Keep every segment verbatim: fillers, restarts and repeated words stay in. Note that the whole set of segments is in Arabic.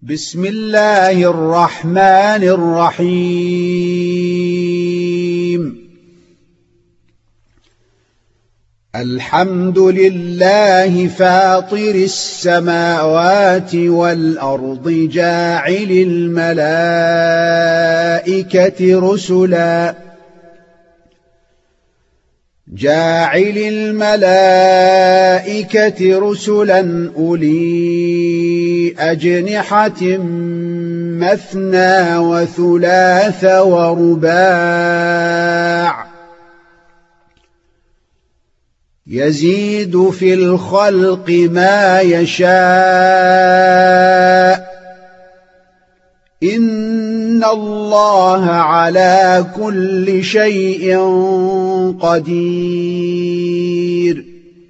بسم الله الرحمن الرحيم. الحمد لله فاطر السماوات والأرض جاعل الملائكة رسلا جاعل الملائكة رسلا أولي أجنحة مثنى وثلاث ورباع يزيد في الخلق ما يشاء إن الله على كل شيء قدير.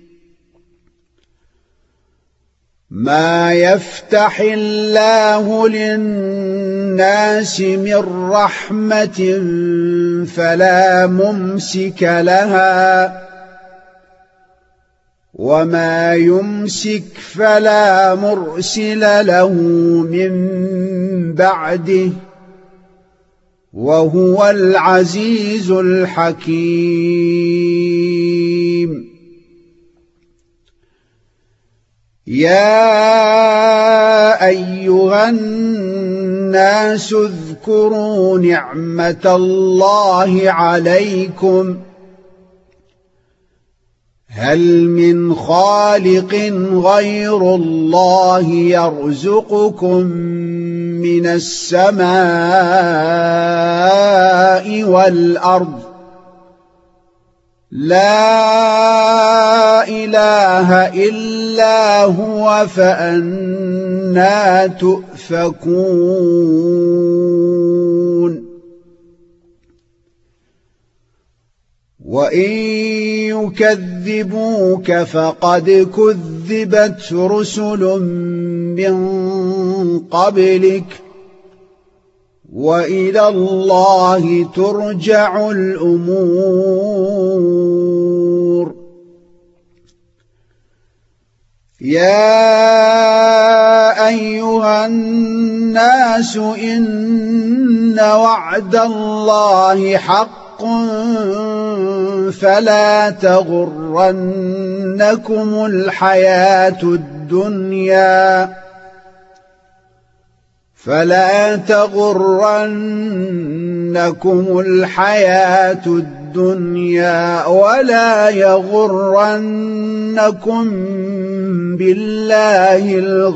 ما يفتح الله للناس من رحمة فلا ممسك لها وما يمسك فلا مرسل له من بعده وهو العزيز الحكيم. يا أيها الناس اذكروا نعمة الله عليكم هل من خالق غير الله يرزقكم من السماء والأرض لا إله إلا هو فأنى تؤفكون. وإن يكذبوك فقد كذبت رسل من قبلك وإلى الله ترجع الأمور. يا أيها الناس إن وعد الله حق فلا تغرنكم الحياة الدنيا فلا تغرنكم الحياة الدنيا ولا يغرنكم بالله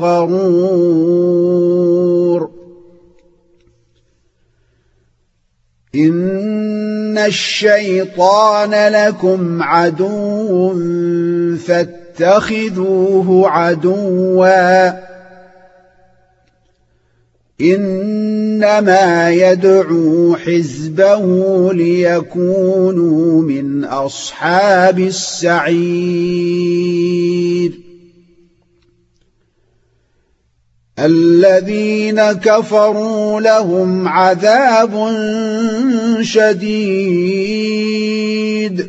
الغرور. إن الشيطان لكم عدو فاتخذوه عدوا إنما يدعو حزبه ليكونوا من أصحاب السعير. الذين كفروا لهم عذاب شديد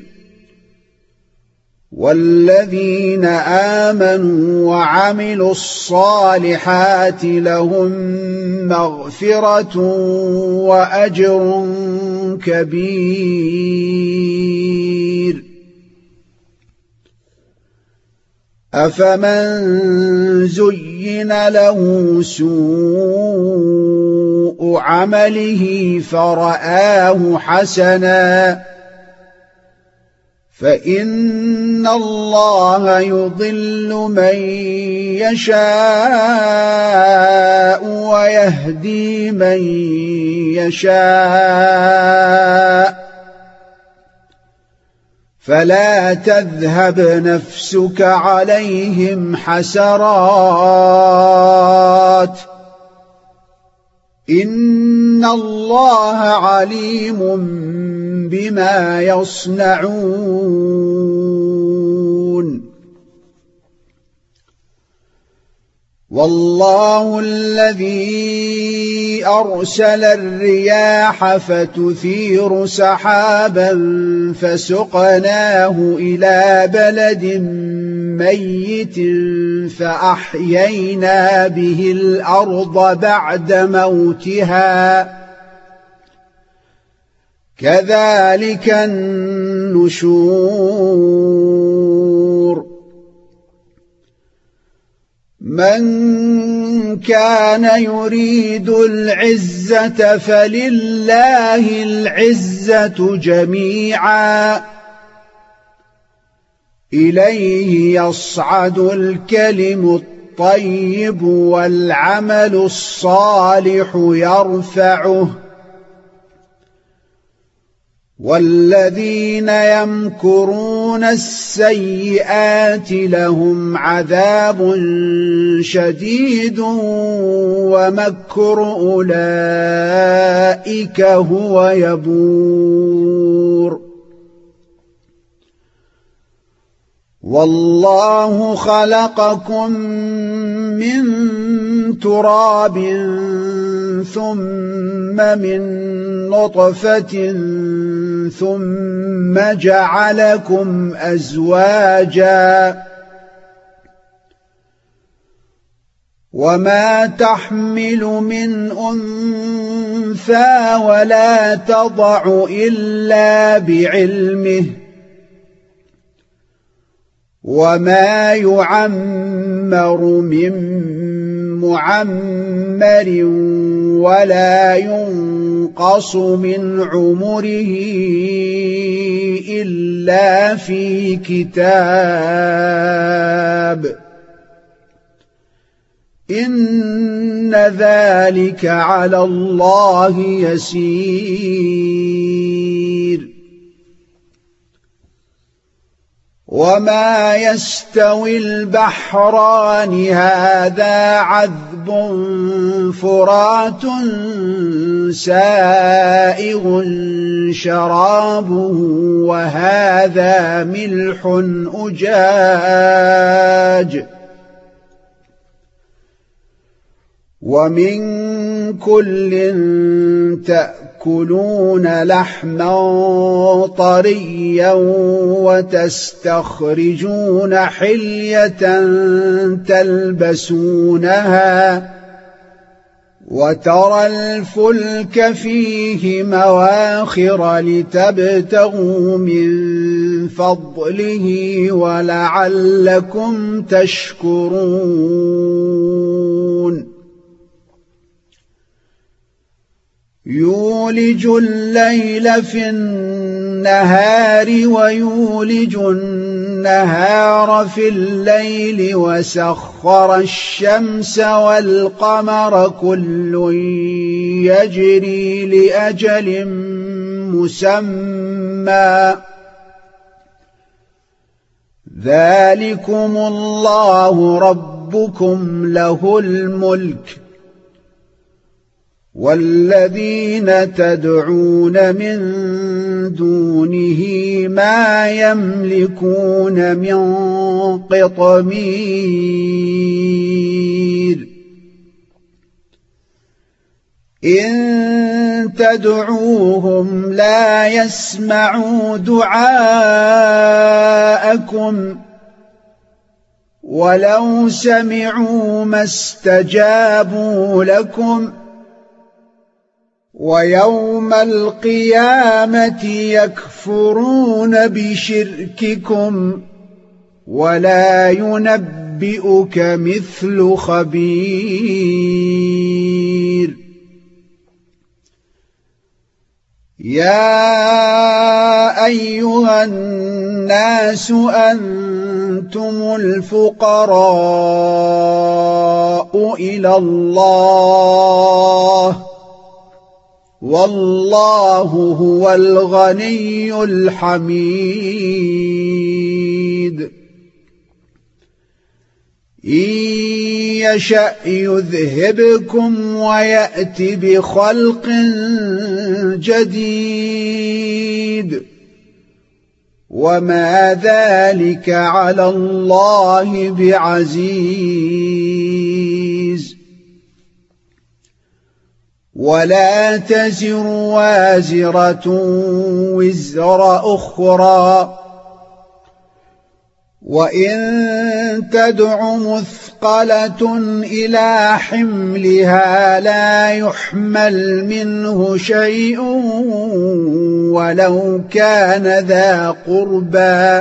والذين آمنوا وعملوا الصالحات لهم مغفرة وأجر كبير. أفمن زين له سوء عمله فرآه حسنا فإن الله يضل من يشاء ويهدي من يشاء فلا تذهب نفسك عليهم حسرات إن الله عليم بما يصنعون. والله الذي أرسل الرياح فتثير سحابا فسقناه إلى بلد ميت فأحيينا به الأرض بعد موتها كذلك النشور من كان يريد العزة فلله العزة جميعا إليه يصعد الكلم الطيب والعمل الصالح يرفعه والذين يمكرون السيئات لهم عذاب شديد ومكر أولئك هو يبور والله خلقكم من تراب ثم من نطفة ثم جعلكم أزواجا وما تحمل من أنثى ولا تضع إلا بعلمه وما يعمر من معمر ولا ينقص من عمره إلا في كتاب إن ذلك على الله يسير وما يستوي البحران هذا عذب فرات سائغ شرابه وهذا ملح أجاج ومن كل تأكلون لحما طريا وتستخرجون حلية تلبسونها وترى الفلك فيه مواخر لتبتغوا من فضله ولعلكم تشكرون يولج الليل في النهار ويولج النهار في الليل وسخر الشمس والقمر كل يجري لأجل مسمى ذلكم الله ربكم له الملك والذين تدعون من دونه ما يملكون من قطمير إن تدعوهم لا يسمعوا دعاءكم ولو سمعوا ما استجابوا لكم ويوم القيامة يكفرون بشرككم ولا ينبئك مثل خبير يا أيها الناس أنتم الفقراء إلى الله والله هو الغني الحميد إن يشأ يذهبكم ويأت بخلق جديد وما ذلك على الله بعزيز ولا تزر وازرة وزر أخرى وإن تدع مثقلة إلى حملها لا يحمل منه شيء ولو كان ذا قربى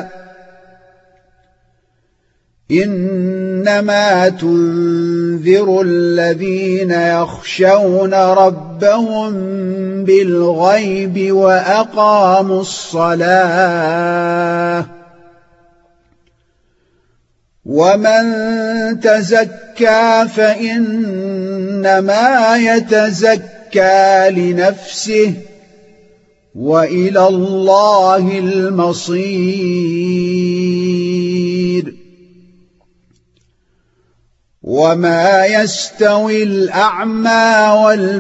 إنما تنذر الذين يخشون ربهم بالغيب وأقاموا الصلاة ومن تزكى فإنما يتزكى لنفسه وإلى الله المصير وما يستوي الأعمى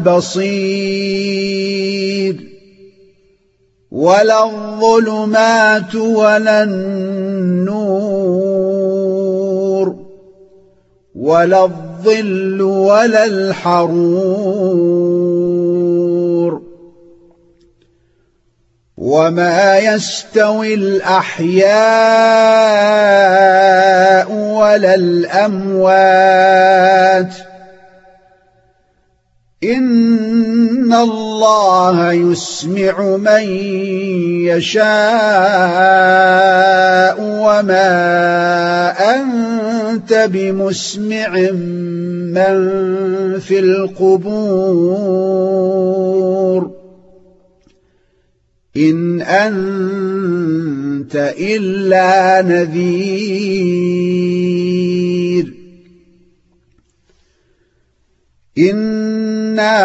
والبصير ولا الظلمات ولا النور ولا الظل ولا الحرور وما يستوي الأحياء ولا الأموات إن الله يسمع من يشاء وما أنت بمسمع من في القبور إن أنت إلا نذير إنا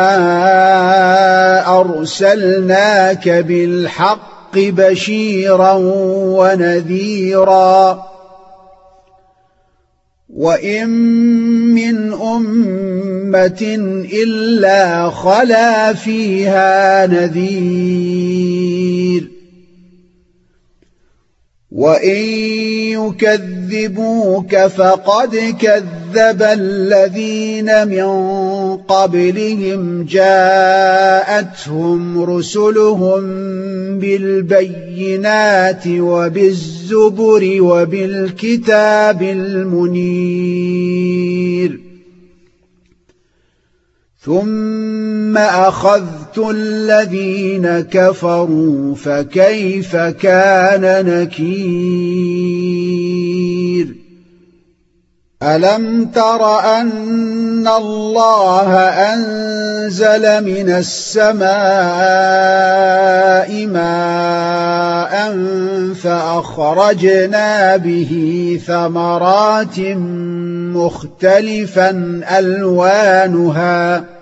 أرسلناك بالحق بشيرا ونذيرا وإن من أمة إلا خلا فيها نذير وإن يكذبوك فقد كذب الذين من قبلهم جاءتهم رسلهم بالبينات وبالزبر وبالكتاب المنير ثم أخذت الذين كفروا فكيف كان نكير ألم تر أن الله أنزل من السماء ماء فأخرجنا به ثمرات مختلفا ألوانها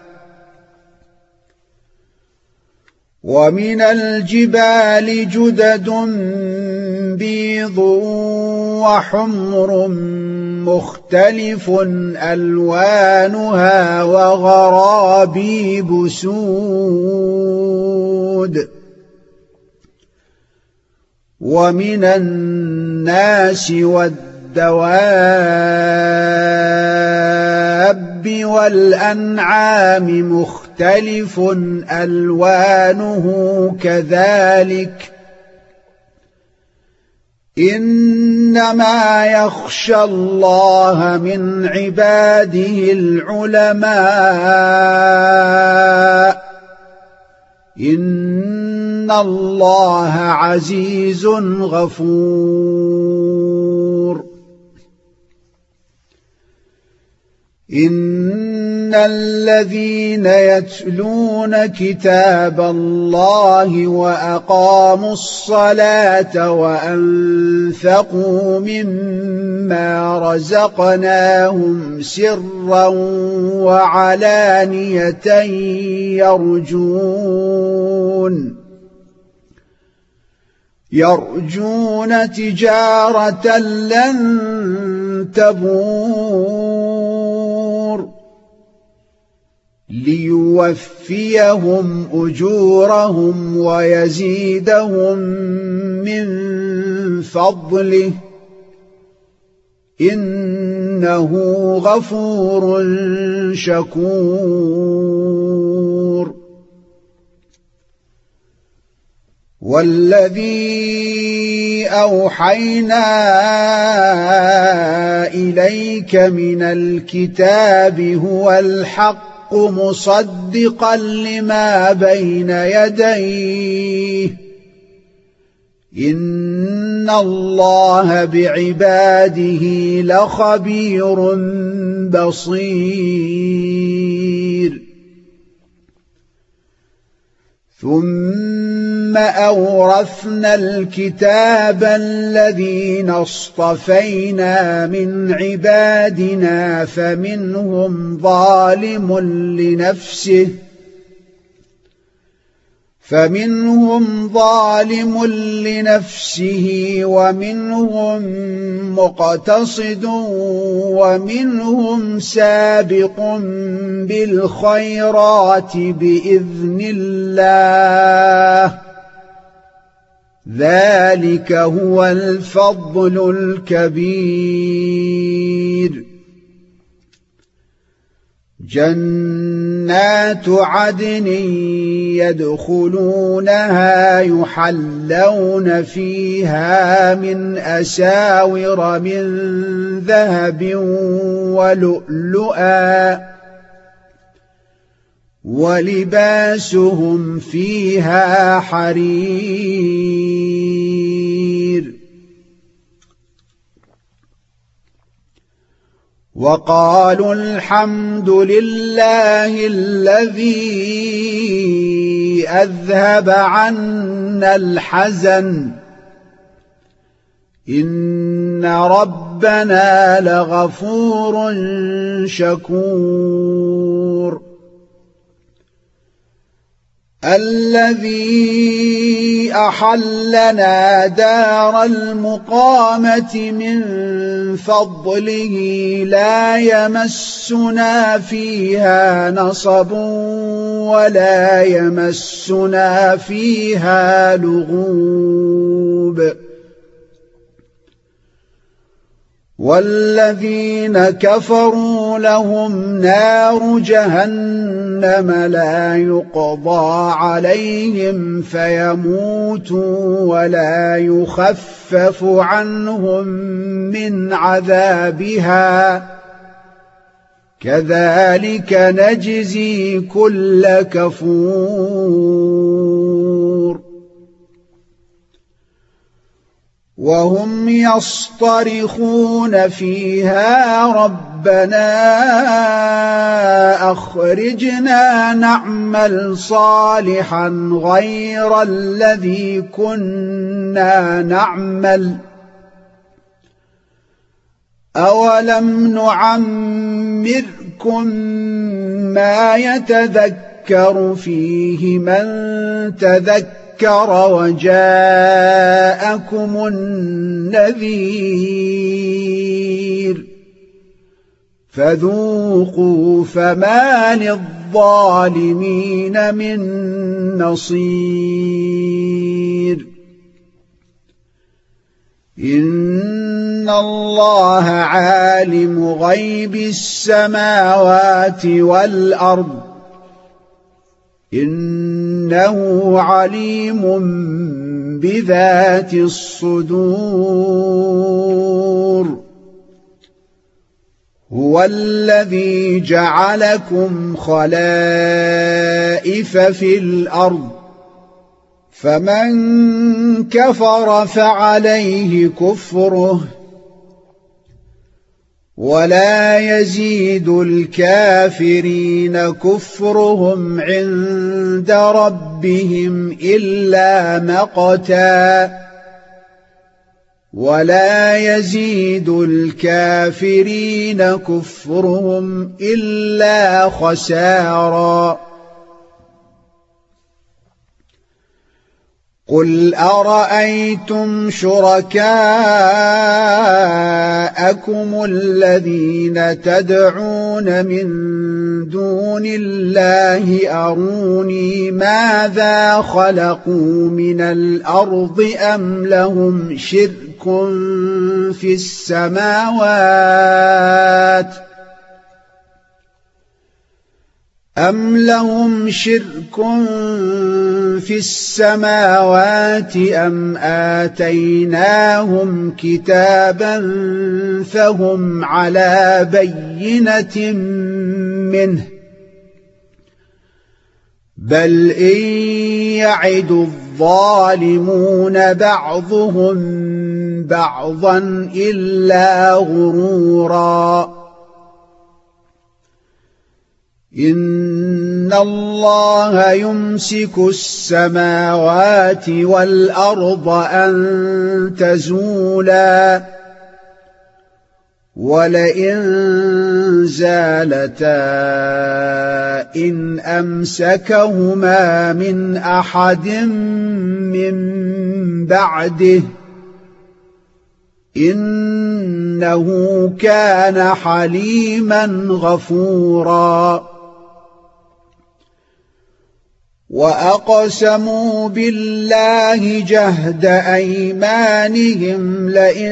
ومن الجبال جدد بيض وحمر مختلف ألوانها وغرابيب سود ومن الناس والدواب والأنعام مختلف ألوانه كذلك إنما يخشى الله من عباده العلماء إن الله عزيز غفور إن الذين يتلون كتاب الله وأقاموا الصلاة وأنفقوا مما رزقناهم سرا وعلانية يرجون يرجون تجارة لن تبور ليوفيهم أجورهم ويزيدهم من فضله إنه غفور شكور والذي أوحينا إليك من الكتاب هو الحق مصدقا لما بين يديه إن الله بعباده لخبير بصير ثم أورثنا الكتاب الذين اصطفينا من عبادنا فمنهم ظالم لنفسه فمنهم ظالم لنفسه ومنهم مقتصد ومنهم سابق بالخيرات بإذن الله ذلك هو الفضل الكبير جنات عدن يدخلونها يحلون فيها من أساور من ذهب ولؤلؤا ولباسهم فيها حرير وقالوا الحمد لله الذي أذهب عنا الحزن إن ربنا لغفور شكور الذي أحلنا دار المقامة من فضله لا يمسنا فيها نصب ولا يمسنا فيها لغوب والذين كفروا لهم نار جهنم لا يقضى عليهم فيموتوا ولا يخفف عنهم من عذابها كذلك نجزي كل كفور وهم يصطرخون فيها ربنا أخرجنا نعمل صالحا غير الذي كنا نعمل أولم نعمركم ما يتذكر فيه من تذكر وجاءكم النذير فذوقوا فما للظالمين من نصير إن الله عالم غيب السماوات والأرض إنه عليم بذات الصدور هو الذي جعلكم خلائف في الأرض فمن كفر فعليه كفره ولا يزيد الكافرين كفرهم عند ربهم إلا مقتا ولا يزيد الكافرين كفرهم إلا خسارا قل أرأيتم شركاءكم الذين تدعون من دون الله أروني ماذا خلقوا من الأرض أم لهم شرك في السماوات أَمْ لَهُمْ شِرْكٌ فِي السَّمَاوَاتِ أَمْ آتَيْنَاهُمْ كِتَابًا فَهُمْ عَلَى بَيِّنَةٍ مِّنْهُ بَلْ إِن يَعِدُ الظَّالِمُونَ بَعْضُهُم بَعْضًا إِلَّا غُرُورًا إِنَّ اللَّهَ يُمْسِكُ السَّمَاوَاتِ وَالْأَرْضَ أَن تَزُولَا وَلَئِن زَالَتَا إِنْ أَمْسَكَهُمَا مِنْ أَحَدٍ مِّن بَعْدِهِ إِنَّهُ كَانَ حَلِيمًا غَفُورًا وَأَقْسَمُوا بِاللَّهِ جَهْدَ أَيْمَانِهِمْ لَئِن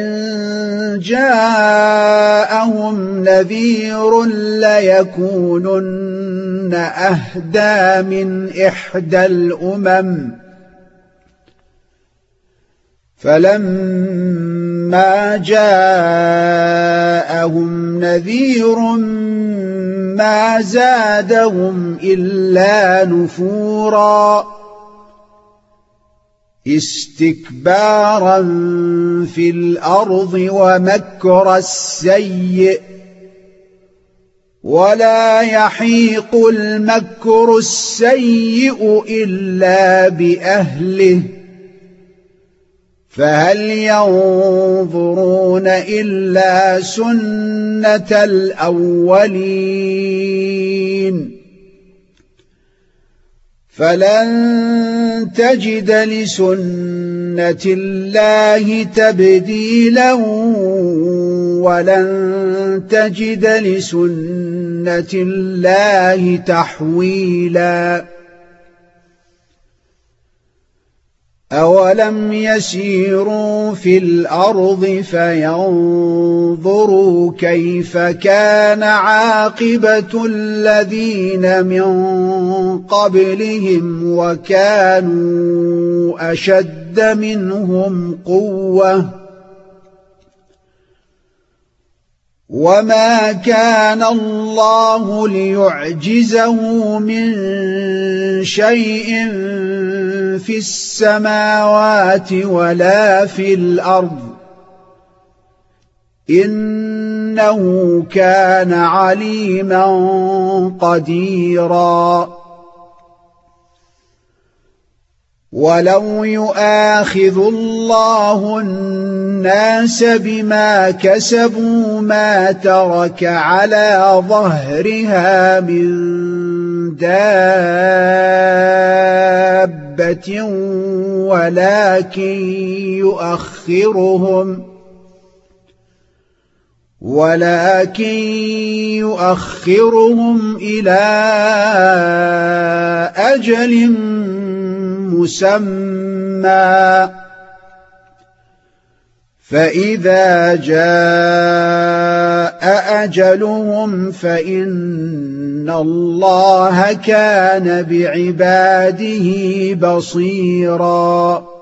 جَاءَهُمْ نَذِيرٌ لَّيَكُونُنَّ أَهْدَىٰ مِنْ إِحْدَى الْأُمَمِ فَلَمَّا جَاءَهُمْ نَذِيرٌ مَّا زَادَهُمْ إِلَّا نُفُورًا اسْتِكْبَارًا فِي الْأَرْضِ وَمَكْرَ السَّيِّئِ وَلَا يَحِيقُ الْمَكْرُ السَّيِّئُ إِلَّا بِأَهْلِهِ فَهَلْ يَنظُرُونَ إِلَّا سُنَّةَ الْأَوَّلِينَ فَلَن تَجِدَ لِسُنَّةِ اللَّهِ تَبْدِيلًا وَلَن تَجِدَ لِسُنَّةِ اللَّهِ تَحْوِيلًا أَوَلَمْ يَسِيرُوا فِي الْأَرْضِ فَيَنظُرُوا كَيْفَ كَانَ عَاقِبَةُ الَّذِينَ مِن قَبْلِهِمْ وَكَانُوا أَشَدَّ مِنْهُمْ قُوَّةً وَمَا كَانَ اللَّهُ لِيُعْجِزَهُ مِن شَيْءٍ فِي السَّمَاوَاتِ وَلَا فِي الْأَرْضِ إِنَّهُ كَانَ عَلِيمًا قَدِيرًا وَلَوْ يُؤَاخِذُ اللَّهُ النَّاسَ بِمَا كَسَبُوا مَا تَرَكَ عَلَى ظَهْرِهَا مِن دَابَّةٍ وَلَكِن يُؤَخِّرُهُمْ وَلَكِن يُؤَخِّرُهُمْ إِلَى أَجَلٍ مُّسَمًّى فَإِذَا جَاءَ أَجَلُهُمْ فَإِنَّ اللَّهَ كَانَ بِعِبَادِهِ بَصِيرًا